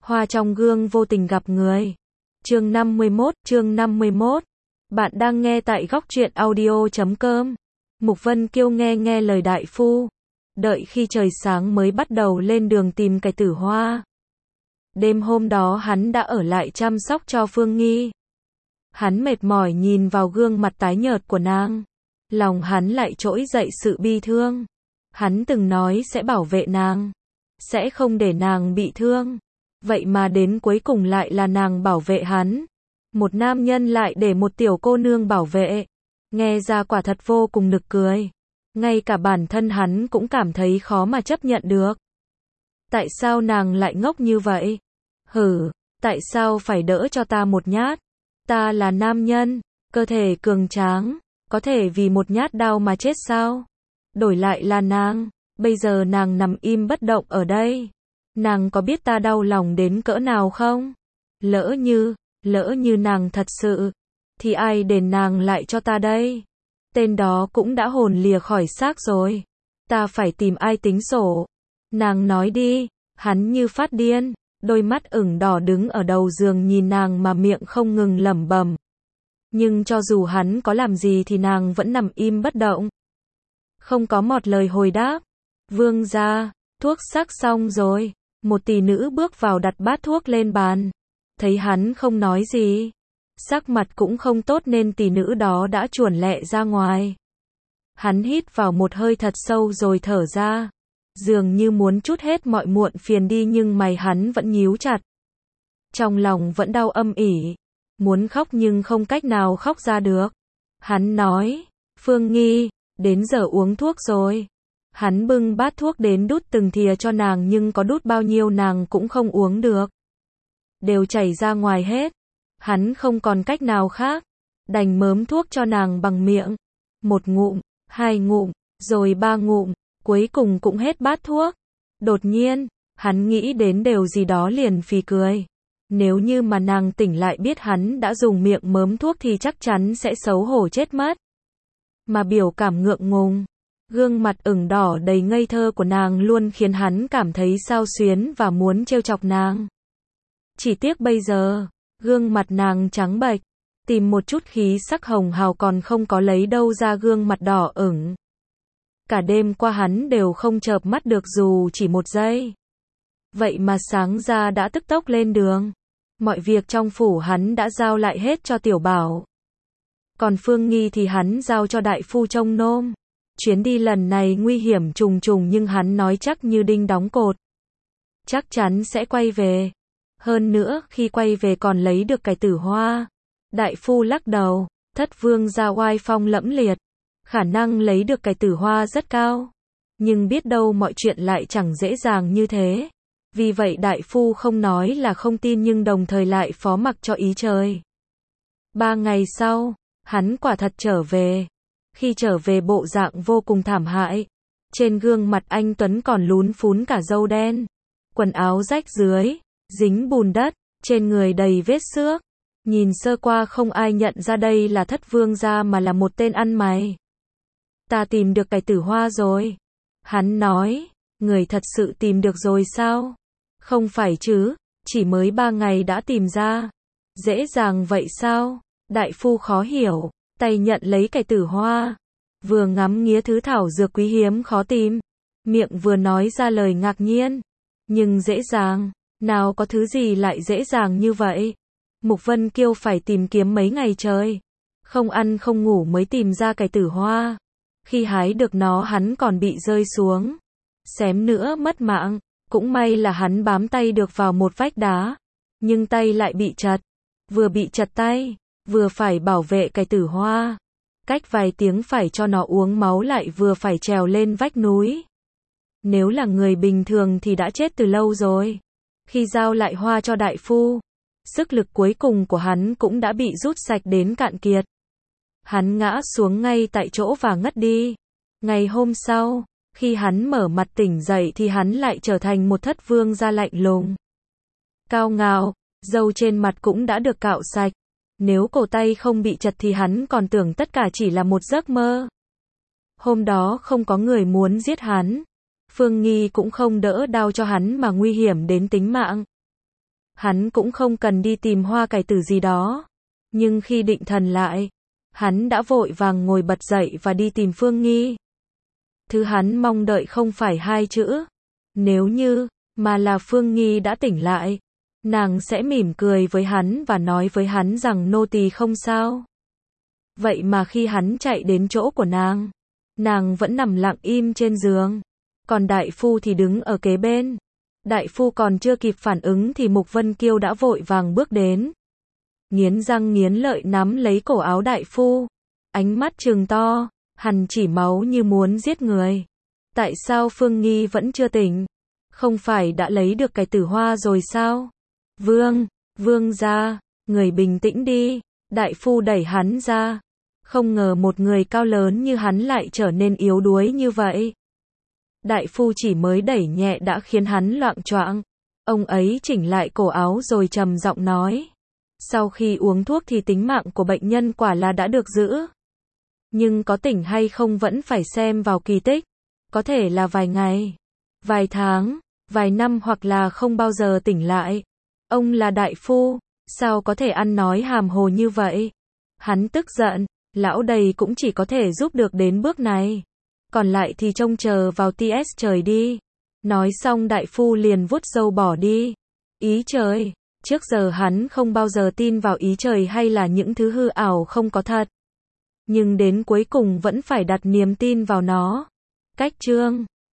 Hoa trong gương vô tình gặp người. Chương 51. Bạn đang nghe tại góc truyện audio.com. Mục Vân Kiêu nghe lời đại phu. Đợi khi trời sáng mới bắt đầu lên đường tìm cải tử hoa. Đêm hôm đó hắn đã ở lại chăm sóc cho Phương Nghi. Hắn mệt mỏi nhìn vào gương mặt tái nhợt của nàng. Lòng hắn lại trỗi dậy sự bi thương. Hắn từng nói sẽ bảo vệ nàng. Sẽ không để nàng bị thương. Vậy mà đến cuối cùng lại là nàng bảo vệ hắn. Một nam nhân lại để một tiểu cô nương bảo vệ. Nghe ra quả thật vô cùng nực cười. Ngay cả bản thân hắn cũng cảm thấy khó mà chấp nhận được. Tại sao nàng lại ngốc như vậy? Tại sao phải đỡ cho ta một nhát? Ta là nam nhân, cơ thể cường tráng, có thể vì một nhát đau mà chết sao? Đổi lại là nàng, bây giờ nàng nằm im bất động ở đây. Nàng có biết ta đau lòng đến cỡ nào không? Lỡ như nàng thật sự, thì ai đền nàng lại cho ta đây? Tên đó cũng đã hồn lìa khỏi xác rồi. Ta phải tìm ai tính sổ? Nàng nói đi. Hắn như phát điên, đôi mắt ửng đỏ đứng ở đầu giường nhìn nàng mà miệng không ngừng lẩm bẩm. Nhưng cho dù hắn có làm gì thì nàng vẫn nằm im bất động. Không có một lời hồi đáp. Vương gia, thuốc sắc xong rồi. Một tỷ nữ bước vào đặt bát thuốc lên bàn. Thấy hắn không nói gì, sắc mặt cũng không tốt nên tỷ nữ đó đã chuồn lẹ ra ngoài. Hắn hít vào một hơi thật sâu rồi thở ra. Dường như muốn trút hết mọi muộn phiền đi nhưng mày hắn vẫn nhíu chặt. Trong lòng vẫn đau âm ỉ. Muốn khóc nhưng không cách nào khóc ra được. Hắn nói, Phương Nghi, đến giờ uống thuốc rồi. Hắn bưng bát thuốc đến đút từng thìa cho nàng nhưng có đút bao nhiêu nàng cũng không uống được. Đều chảy ra ngoài hết. Hắn không còn cách nào khác. Đành mớm thuốc cho nàng bằng miệng. 1 ngụm, 2 ngụm, rồi 3 ngụm. Cuối cùng cũng hết bát thuốc. Đột nhiên, hắn nghĩ đến điều gì đó liền phì cười. Nếu như mà nàng tỉnh lại biết hắn đã dùng miệng mớm thuốc thì chắc chắn sẽ xấu hổ chết mất. Mà biểu cảm ngượng ngùng, gương mặt ửng đỏ đầy ngây thơ của nàng luôn khiến hắn cảm thấy xao xuyến và muốn trêu chọc nàng. Chỉ tiếc bây giờ, gương mặt nàng trắng bệch, tìm một chút khí sắc hồng hào còn không có lấy đâu ra gương mặt đỏ ửng. Cả đêm qua hắn đều không chợp mắt được dù chỉ 1 giây. Vậy mà sáng ra đã tức tốc lên đường. Mọi việc trong phủ hắn đã giao lại hết cho Tiểu Bảo. Còn Phương Nghi thì hắn giao cho đại phu trông nom. Chuyến đi lần này nguy hiểm trùng trùng nhưng hắn nói chắc như đinh đóng cột. Chắc chắn sẽ quay về. Hơn nữa khi quay về còn lấy được cải tử hoa. Đại phu lắc đầu, Thất vương gia oai phong lẫm liệt. Khả năng lấy được cải tử hoa rất cao. Nhưng biết đâu mọi chuyện lại chẳng dễ dàng như thế. Vì vậy đại phu không nói là không tin nhưng đồng thời lại phó mặc cho ý trời. 3 ngày sau, hắn quả thật trở về. Khi trở về bộ dạng vô cùng thảm hại. Trên gương mặt anh Tuấn còn lún phún cả râu đen. Quần áo rách dưới, dính bùn đất, trên người đầy vết xước. Nhìn sơ qua không ai nhận ra đây là Thất vương gia mà là một tên ăn mày. Ta tìm được cải tử hoa rồi. Hắn nói, người thật sự tìm được rồi sao? Không phải chứ, chỉ mới 3 ngày đã tìm ra. Dễ dàng vậy sao? Đại phu khó hiểu, tay nhận lấy cải tử hoa. Vừa ngắm nghía thứ thảo dược quý hiếm khó tìm. Miệng vừa nói ra lời ngạc nhiên. Nhưng dễ dàng, nào có thứ gì lại dễ dàng như vậy? Mục Vân Kiêu phải tìm kiếm mấy ngày trời. Không ăn không ngủ mới tìm ra cải tử hoa. Khi hái được nó hắn còn bị rơi xuống. Xém nữa mất mạng. Cũng may là hắn bám tay được vào một vách đá. Nhưng tay lại bị chật. Vừa bị chật tay, vừa phải bảo vệ cải tử hoa. Cách vài tiếng phải cho nó uống máu lại vừa phải trèo lên vách núi. Nếu là người bình thường thì đã chết từ lâu rồi. Khi giao lại hoa cho đại phu, sức lực cuối cùng của hắn cũng đã bị rút sạch đến cạn kiệt. Hắn ngã xuống ngay tại chỗ và ngất đi. Ngày hôm sau, khi hắn mở mặt tỉnh dậy thì hắn lại trở thành một thất vương gia lạnh lùng. Cao ngạo, râu trên mặt cũng đã được cạo sạch. Nếu cổ tay không bị chật thì hắn còn tưởng tất cả chỉ là một giấc mơ. Hôm đó không có người muốn giết hắn. Phương Nghi cũng không đỡ đau cho hắn mà nguy hiểm đến tính mạng. Hắn cũng không cần đi tìm Hoa Cải Tử gì đó. Nhưng khi định thần lại, hắn đã vội vàng ngồi bật dậy và đi tìm Phương Nghi. Thứ hắn mong đợi không phải hai chữ nếu như, mà là Phương Nghi đã tỉnh lại. Nàng sẽ mỉm cười với hắn và nói với hắn rằng nô tỳ không sao. Vậy mà khi hắn chạy đến chỗ của nàng vẫn nằm lặng im trên giường. Còn đại phu thì đứng ở kế bên. Đại phu còn chưa kịp phản ứng thì Mục Vân Kiêu đã vội vàng bước đến. Nghiến răng nghiến lợi nắm lấy cổ áo đại phu. Ánh mắt trừng to, hằn chỉ máu như muốn giết người. Tại sao Phương Nghi vẫn chưa tỉnh? Không phải đã lấy được cái tử hoa rồi sao? Vương gia, người bình tĩnh đi. Đại phu đẩy hắn ra. Không ngờ một người cao lớn như hắn lại trở nên yếu đuối như vậy. Đại phu chỉ mới đẩy nhẹ đã khiến hắn loạng choạng. Ông ấy chỉnh lại cổ áo rồi trầm giọng nói. Sau khi uống thuốc thì tính mạng của bệnh nhân quả là đã được giữ. Nhưng có tỉnh hay không vẫn phải xem vào kỳ tích. Có thể là vài ngày, vài tháng, vài năm hoặc là không bao giờ tỉnh lại. Ông là đại phu, sao có thể ăn nói hàm hồ như vậy? Hắn tức giận, lão đầy cũng chỉ có thể giúp được đến bước này. Còn lại thì trông chờ vào TS trời đi. Nói xong đại phu liền vuốt râu bỏ đi. Ý trời, trước giờ hắn không bao giờ tin vào ý trời hay là những thứ hư ảo không có thật. Nhưng đến cuối cùng vẫn phải đặt niềm tin vào nó. Cách chương